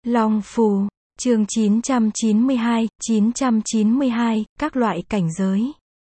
Long Phù, chương 992, các loại cảnh giới.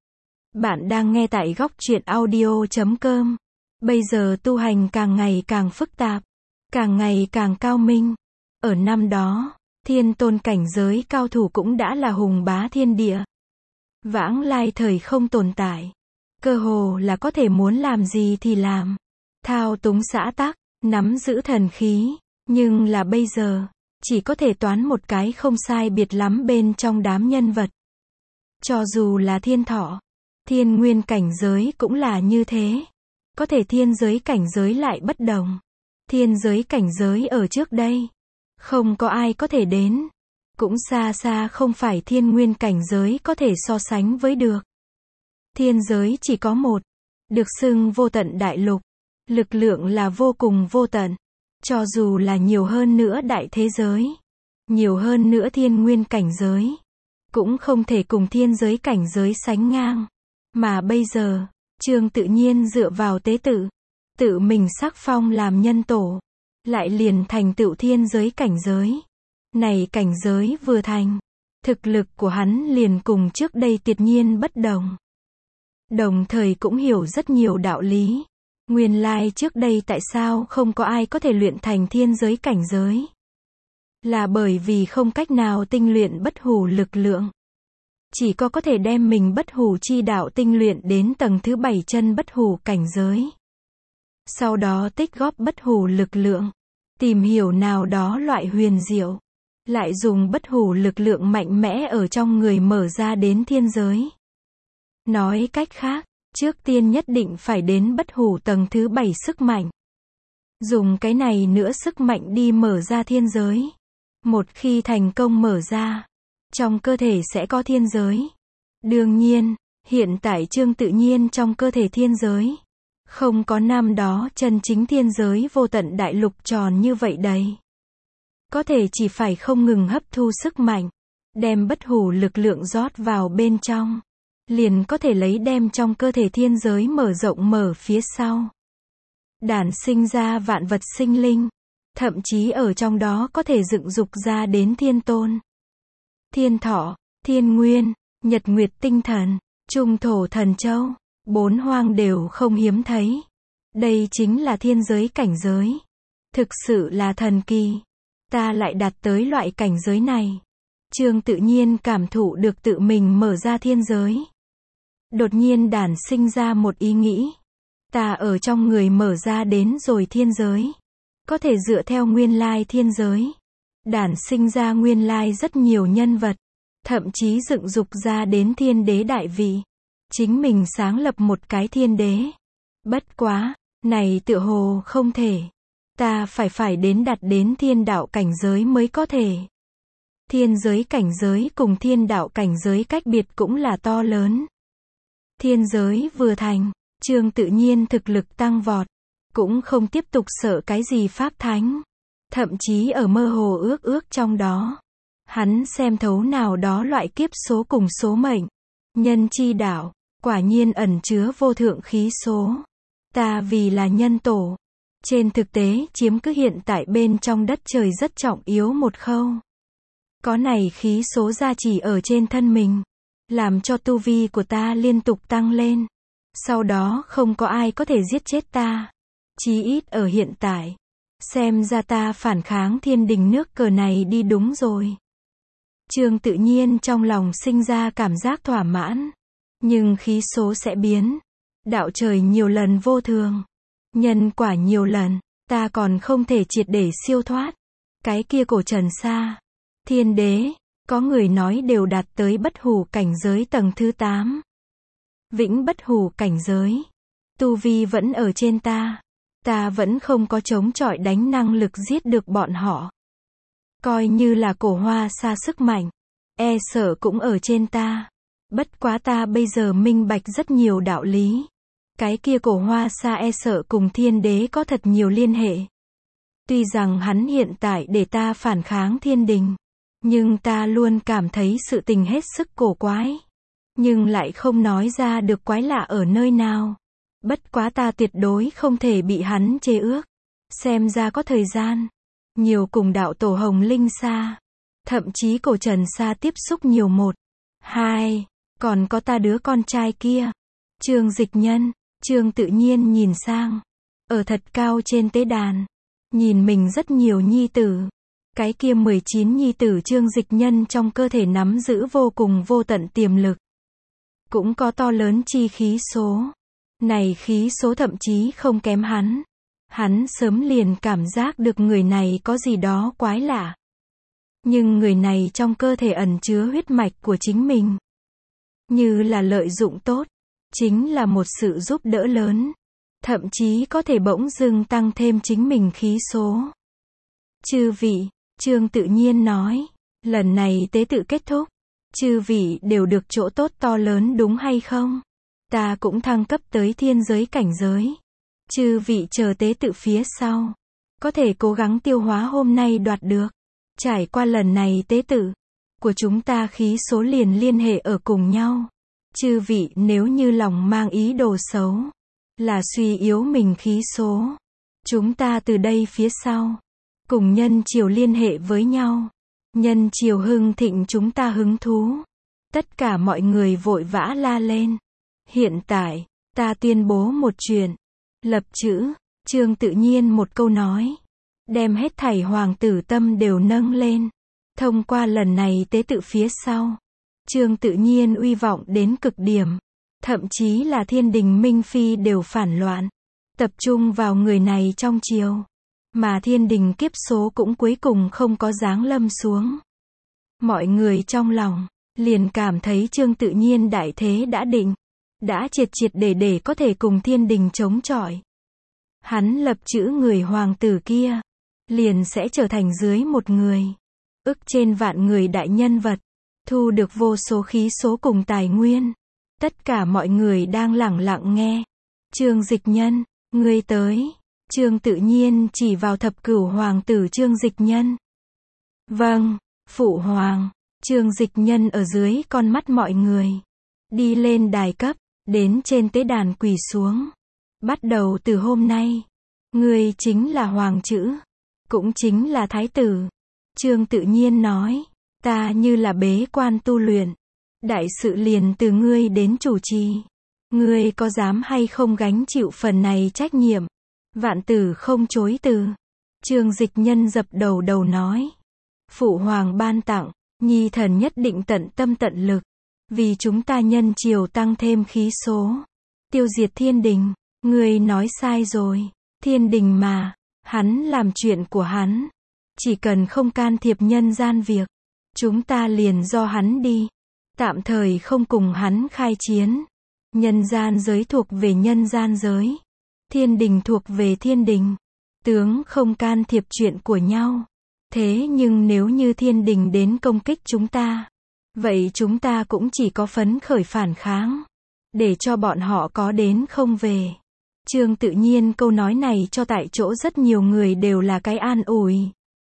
Bạn đang nghe tại góc truyện audio.com. Bây giờ tu hành càng ngày càng phức tạp, càng ngày càng cao minh. Ở năm đó, thiên tôn cảnh giới cao thủ cũng đã là hùng bá thiên địa. Vãng lai thời không tồn tại. Cơ hồ là có thể muốn làm gì thì làm. Thao túng xã tắc, nắm giữ thần khí. Nhưng là bây giờ, chỉ có thể toán một cái không sai biệt lắm bên trong đám nhân vật. Cho dù là thiên thọ, thiên nguyên cảnh giới cũng là như thế. Có thể thiên giới cảnh giới lại bất đồng. Thiên giới cảnh giới ở trước đây, không có ai có thể đến. Cũng xa xa không phải thiên nguyên cảnh giới có thể so sánh với được. Thiên giới chỉ có một, được xưng vô tận đại lục. Lực lượng là vô cùng vô tận. Cho dù là nhiều hơn nữa đại thế giới, nhiều hơn nữa thiên nguyên cảnh giới, cũng không thể cùng thiên giới cảnh giới sánh ngang. Mà bây giờ, Trương Tự Nhiên dựa vào tế tự, tự mình sắc phong làm nhân tổ, lại liền thành tựu thiên giới cảnh giới. Này cảnh giới vừa thành, thực lực của hắn liền cùng trước đây tuyệt nhiên bất đồng. Đồng thời cũng hiểu rất nhiều đạo lý. Nguyên lai trước đây tại sao không có ai có thể luyện thành thiên giới cảnh giới? Là bởi vì không cách nào tinh luyện bất hủ lực lượng. Chỉ có thể đem mình bất hủ chi đạo tinh luyện đến tầng thứ 7 chân bất hủ cảnh giới. Sau đó tích góp bất hủ lực lượng, tìm hiểu nào đó loại huyền diệu, lại dùng bất hủ lực lượng mạnh mẽ ở trong người mở ra đến thiên giới. Nói cách khác, trước tiên nhất định phải đến bất hủ tầng thứ 7 sức mạnh. Dùng cái này nữa sức mạnh đi mở ra thiên giới. Một khi thành công mở ra, trong cơ thể sẽ có thiên giới. Đương nhiên, hiện tại Trương Tự Nhiên trong cơ thể thiên giới, không có năm đó chân chính thiên giới vô tận đại lục tròn như vậy đầy. Có thể chỉ phải không ngừng hấp thu sức mạnh, đem bất hủ lực lượng rót vào bên trong, liền có thể lấy đem trong cơ thể thiên giới mở rộng mở phía sau. Đản sinh ra vạn vật sinh linh, thậm chí ở trong đó có thể dựng dục ra đến thiên tôn, thiên thọ, thiên nguyên, nhật nguyệt tinh thần, trung thổ thần châu, bốn hoang đều không hiếm thấy. Đây chính là thiên giới cảnh giới. Thực sự là thần kỳ. Ta lại đạt tới loại cảnh giới này. Trương Tự Nhiên cảm thụ được tự mình mở ra thiên giới. Đột nhiên đản sinh ra một ý nghĩ. Ta ở trong người mở ra đến rồi thiên giới. Có thể dựa theo nguyên lai thiên giới. Đản sinh ra nguyên lai rất nhiều nhân vật. Thậm chí dựng dục ra đến thiên đế đại vị. Chính mình sáng lập một cái thiên đế. Bất quá, này tựa hồ không thể. Ta phải đến đạt đến thiên đạo cảnh giới mới có thể. Thiên giới cảnh giới cùng thiên đạo cảnh giới cách biệt cũng là to lớn. Thiên giới vừa thành, Trương Tự Nhiên thực lực tăng vọt, cũng không tiếp tục sợ cái gì pháp thánh. Thậm chí ở mơ hồ ước trong đó, hắn xem thấu nào đó loại kiếp số cùng số mệnh. Nhân chi đạo, quả nhiên ẩn chứa vô thượng khí số. Ta vì là nhân tổ, trên thực tế chiếm cứ hiện tại bên trong đất trời rất trọng yếu một khâu. Có này khí số gia trì ở trên thân mình, làm cho tu vi của ta liên tục tăng lên. Sau đó không có ai có thể giết chết ta. Chí ít ở hiện tại. Xem ra ta phản kháng thiên đình nước cờ này đi đúng rồi. Trương Tự Nhiên trong lòng sinh ra cảm giác thỏa mãn. Nhưng khí số sẽ biến. Đạo trời nhiều lần vô thường. Nhân quả nhiều lần. Ta còn không thể triệt để siêu thoát. Cái kia cổ trần sa, thiên đế, có người nói đều đạt tới bất hủ cảnh giới tầng thứ 8. Vĩnh bất hủ cảnh giới. Tu vi vẫn ở trên ta. Ta vẫn không có chống chọi đánh năng lực giết được bọn họ. Coi như là cổ hoa sa sức mạnh, e sợ cũng ở trên ta. Bất quá ta bây giờ minh bạch rất nhiều đạo lý. Cái kia cổ hoa sa e sợ cùng thiên đế có thật nhiều liên hệ. Tuy rằng hắn hiện tại để ta phản kháng thiên đình, nhưng ta luôn cảm thấy sự tình hết sức cổ quái. Nhưng lại không nói ra được quái lạ ở nơi nào. Bất quá ta tuyệt đối không thể bị hắn chê ước. Xem ra có thời gian. nhiều cùng đạo tổ Hồng Linh Sa. Thậm chí cổ Trần Sa tiếp xúc nhiều một, hai, còn có ta đứa con trai kia. Trương Dịch Nhân, Trương Tự Nhiên nhìn sang, ở thật cao trên tế đàn, nhìn mình rất nhiều nhi tử. Cái kia 19 nhi tử Trương Dịch Nhân trong cơ thể nắm giữ vô cùng vô tận tiềm lực. Cũng có to lớn chi khí số. Này khí số thậm chí không kém hắn. Hắn sớm liền cảm giác được người này có gì đó quái lạ. Nhưng người này trong cơ thể ẩn chứa huyết mạch của chính mình. Như là lợi dụng tốt. Chính là một sự giúp đỡ lớn. Thậm chí có thể bỗng dưng tăng thêm chính mình khí số. Chư vị, Trương Tự Nhiên nói, lần này tế tự kết thúc. Chư vị đều được chỗ tốt to lớn đúng hay không? Ta cũng thăng cấp tới thiên giới cảnh giới. Chư vị chờ tế tự phía sau. Có thể cố gắng tiêu hóa hôm nay đoạt được. Trải qua lần này tế tự của chúng ta khí số liền liên hệ ở cùng nhau. Chư vị nếu như lòng mang ý đồ xấu, là suy yếu mình khí số. Chúng ta từ đây phía sau, cùng nhân chiều liên hệ với nhau. Nhân chiều hưng thịnh chúng ta hứng thú. Tất cả mọi người vội vã la lên. Hiện tại, ta tuyên bố một chuyện. Lập chữ, Trương Tự Nhiên một câu nói. Đem hết thảy hoàng tử tâm đều nâng lên. Thông qua lần này tế tự phía sau. Trương Tự Nhiên uy vọng đến cực điểm. Thậm chí là thiên đình Minh Phi đều phản loạn. Tập trung vào người này trong triều. Mà thiên đình kiếp số cũng cuối cùng không có giáng lâm xuống. Mọi người trong lòng, liền cảm thấy Trương Tự Nhiên đại thế đã định. Đã triệt triệt để có thể cùng thiên đình chống chọi. Hắn lập chữ người hoàng tử kia. Liền sẽ trở thành dưới một người. Ức trên vạn người đại nhân vật. Thu được vô số khí số cùng tài nguyên. Tất cả mọi người đang lẳng lặng nghe. Trương Dịch Nhân, ngươi tới. Trương Tự Nhiên chỉ vào thập cửu hoàng tử Trương Dịch Nhân. Vâng, phụ hoàng. Trương Dịch Nhân ở dưới con mắt mọi người. Đi lên đài cấp, đến trên tế đàn quỳ xuống. Bắt đầu từ hôm nay, ngươi chính là hoàng chữ, cũng chính là thái tử. Trương Tự Nhiên nói, ta như là bế quan tu luyện. Đại sự liền từ ngươi đến chủ trì. Ngươi có dám hay không gánh chịu phần này trách nhiệm? Vạn tử không chối từ. Trương Dịch Nhân dập đầu nói. Phụ hoàng ban tặng, nhi thần nhất định tận tâm tận lực. Vì chúng ta nhân chiều tăng thêm khí số. Tiêu diệt thiên đình. Ngươi nói sai rồi. Thiên đình mà. Hắn làm chuyện của hắn. Chỉ cần không can thiệp nhân gian việc. Chúng ta liền do hắn đi. Tạm thời không cùng hắn khai chiến. Nhân gian giới thuộc về nhân gian giới. Thiên đình thuộc về thiên đình. Tướng không can thiệp chuyện của nhau. Thế nhưng nếu như thiên đình đến công kích chúng ta, vậy chúng ta cũng chỉ có phấn khởi phản kháng. Để cho bọn họ có đến không về. Trương Tự Nhiên câu nói này cho tại chỗ rất nhiều người đều là cái an ủi.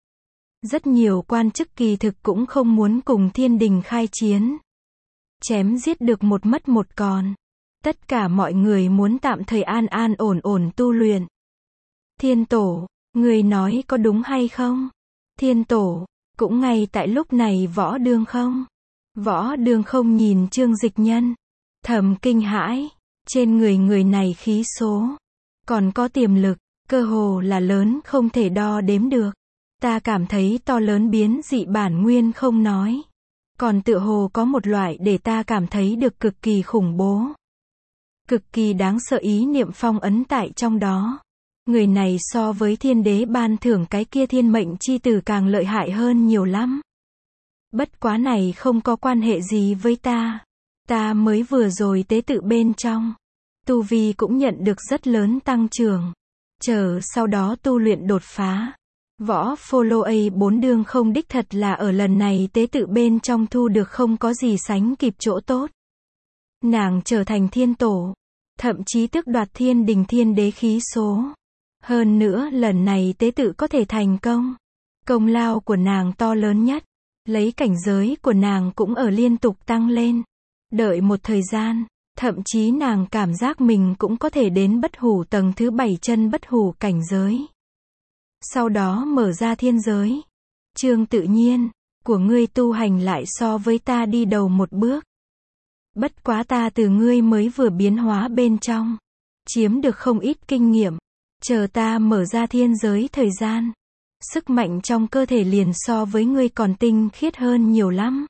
Rất nhiều quan chức kỳ thực cũng không muốn cùng thiên đình khai chiến. Chém giết được một mất một còn. Tất cả mọi người muốn tạm thời an ổn tu luyện. Thiên tổ, người nói có đúng hay không? Thiên tổ, cũng ngay tại lúc này võ đương không? Võ đương không nhìn Trương Dịch Nhân. Thầm kinh hãi, trên người này khí số. Còn có tiềm lực, cơ hồ là lớn không thể đo đếm được. Ta cảm thấy to lớn biến dị bản nguyên không nói. Còn tựa hồ có một loại để ta cảm thấy được cực kỳ khủng bố. Cực kỳ đáng sợ ý niệm phong ấn tại trong đó. Người này so với thiên đế ban thưởng cái kia thiên mệnh chi tử càng lợi hại hơn nhiều lắm. Bất quá này không có quan hệ gì với ta. Ta mới vừa rồi tế tự bên trong. Tu vi cũng nhận được rất lớn tăng trưởng. Chờ sau đó tu luyện đột phá. Võ follow A4 đương không đích thật là ở lần này tế tự bên trong thu được không có gì sánh kịp chỗ tốt. Nàng trở thành thiên tổ. Thậm chí tước đoạt thiên đình thiên đế khí số. Hơn nữa lần này tế tự có thể thành công. Công lao của nàng to lớn nhất. Lấy cảnh giới của nàng cũng ở liên tục tăng lên. Đợi một thời gian, thậm chí nàng cảm giác mình cũng có thể đến bất hủ tầng thứ 7 chân bất hủ cảnh giới. sau đó mở ra thiên giới. Trương Tự Nhiên, của ngươi tu hành lại so với ta đi đầu một bước. Bất quá ta từ ngươi mới vừa biến hóa bên trong, chiếm được không ít kinh nghiệm, chờ ta mở ra thiên giới thời gian, sức mạnh trong cơ thể liền so với ngươi còn tinh khiết hơn nhiều lắm.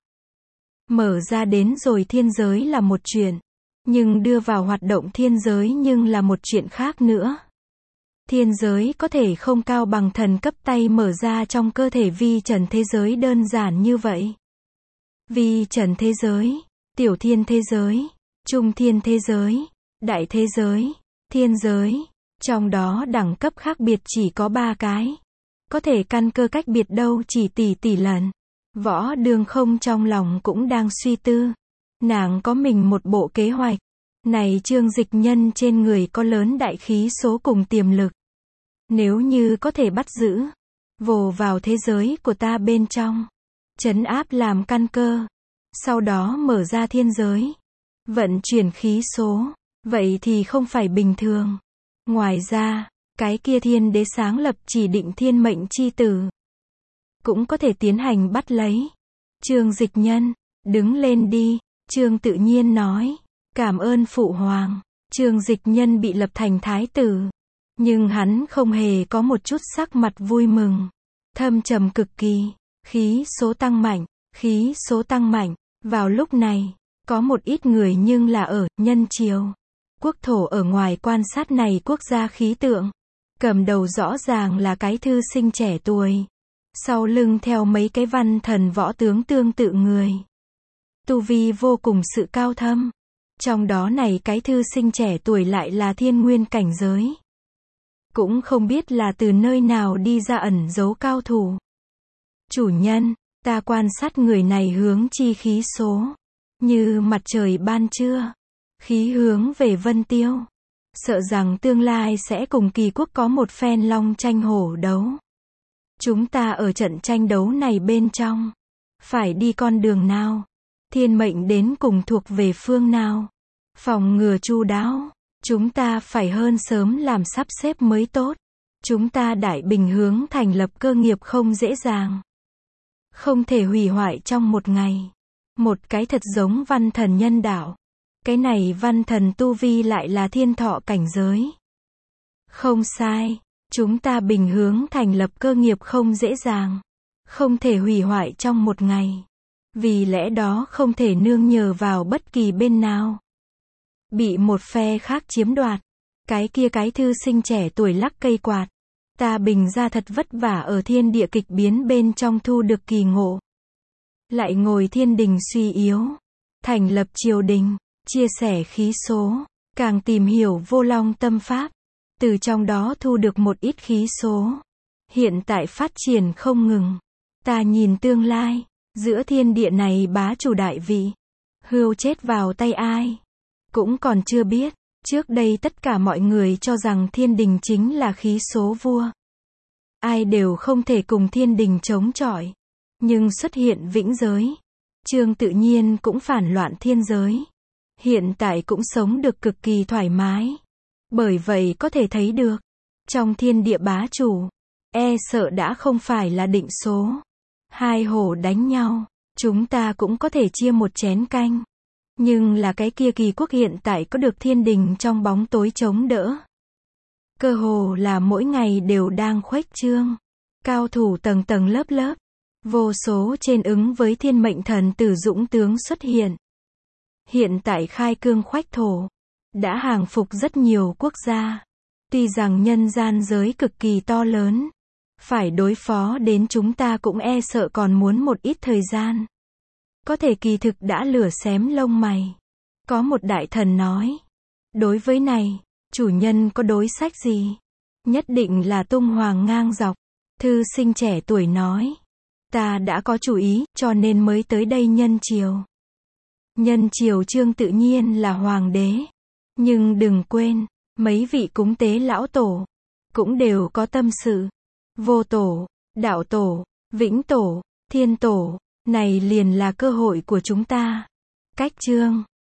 Mở ra đến rồi thiên giới là một chuyện, nhưng đưa vào hoạt động thiên giới nhưng là một chuyện khác nữa. Thiên giới có thể không cao bằng thần cấp tay mở ra trong cơ thể vi trần thế giới đơn giản như vậy. Vi trần thế giới, tiểu thiên thế giới, trung thiên thế giới, đại thế giới, thiên giới, trong đó đẳng cấp khác biệt chỉ có 3 cái. Có thể căn cơ cách biệt đâu chỉ tỷ lần. Võ Đường Không trong lòng cũng đang suy tư. Nàng có mình một bộ kế hoạch. Này Trương Dịch Nhân trên người có lớn đại khí số cùng tiềm lực. Nếu như có thể bắt giữ, vồ vào thế giới của ta bên trong, trấn áp làm căn cơ, sau đó mở ra thiên giới, vận chuyển khí số, vậy thì không phải bình thường. Ngoài ra, cái kia thiên đế sáng lập chỉ định thiên mệnh chi tử, cũng có thể tiến hành bắt lấy. Trương Dịch Nhân, đứng lên đi, Trương Tự Nhiên nói, cảm ơn phụ hoàng. Trương Dịch Nhân bị lập thành thái tử, nhưng hắn không hề có một chút sắc mặt vui mừng, thâm trầm cực kỳ, khí số tăng mạnh, khí số tăng mạnh. Vào lúc này, có một ít người nhưng là ở Nhân Triều, quốc thổ ở ngoài quan sát này quốc gia khí tượng. Cầm đầu rõ ràng là cái thư sinh trẻ tuổi, sau lưng theo mấy cái văn thần võ tướng tương tự người. Tu vi vô cùng sự cao thâm. Trong đó này cái thư sinh trẻ tuổi lại là thiên nguyên cảnh giới. Cũng không biết là từ nơi nào đi ra ẩn giấu cao thủ. Chủ nhân, ta quan sát người này hướng chi khí số, như mặt trời ban trưa, khí hướng về Vân Tiêu. Sợ rằng tương lai sẽ cùng Kỳ quốc có một phen long tranh hổ đấu. Chúng ta ở trận tranh đấu này bên trong, phải đi con đường nào? Thiên mệnh đến cùng thuộc về phương nào? Phòng ngừa chu đáo, chúng ta phải hơn sớm làm sắp xếp mới tốt. Chúng ta Đại Bình hướng thành lập cơ nghiệp không dễ dàng, không thể hủy hoại trong một ngày. Một cái thật giống văn thần nhân đạo. Cái này văn thần tu vi lại là thiên thọ cảnh giới. Không sai, chúng ta Bình hướng thành lập cơ nghiệp không dễ dàng, không thể hủy hoại trong một ngày. Vì lẽ đó không thể nương nhờ vào bất kỳ bên nào, bị một phe khác chiếm đoạt. Cái kia cái thư sinh trẻ tuổi lắc cây quạt. Ta Bình ra thật vất vả ở thiên địa kịch biến bên trong thu được kỳ ngộ. Lại ngồi thiên đình suy yếu, thành lập triều đình, chia sẻ khí số, càng tìm hiểu vô long tâm pháp, từ trong đó thu được một ít khí số. Hiện tại phát triển không ngừng. Ta nhìn tương lai, giữa thiên địa này bá chủ đại vị, hươu chết vào tay ai, cũng còn chưa biết. Trước đây tất cả mọi người cho rằng thiên đình chính là khí số vua. Ai đều không thể cùng thiên đình chống chọi. Nhưng xuất hiện vĩnh giới. Trương Tự Nhiên cũng phản loạn thiên giới. Hiện tại cũng sống được cực kỳ thoải mái. Bởi vậy có thể thấy được, trong thiên địa bá chủ, e sợ đã không phải là định số. Hai hổ đánh nhau, chúng ta cũng có thể chia một chén canh. Nhưng là cái kia Kỳ quốc hiện tại có được thiên đình trong bóng tối chống đỡ. Cơ hồ là mỗi ngày đều đang khuếch trương. Cao thủ tầng tầng lớp lớp. Vô số trên ứng với thiên mệnh thần tử dũng tướng xuất hiện. Hiện tại khai cương khoách thổ, đã hàng phục rất nhiều quốc gia. Tuy rằng nhân gian giới cực kỳ to lớn, phải đối phó đến chúng ta cũng e sợ còn muốn một ít thời gian. Có thể kỳ thực đã lửa xém lông mày. Có một đại thần nói, đối với này, chủ nhân có đối sách gì? Nhất định là tung hoàng ngang dọc. Thư sinh trẻ tuổi nói, ta đã có chủ ý, cho nên mới tới đây Nhân Triều. Nhân Triều Trương Tự Nhiên là hoàng đế. Nhưng đừng quên, mấy vị cúng tế lão tổ, cũng đều có tâm sự. Vô tổ, đạo tổ, vĩnh tổ, thiên tổ, này liền là cơ hội của chúng ta. Cách chương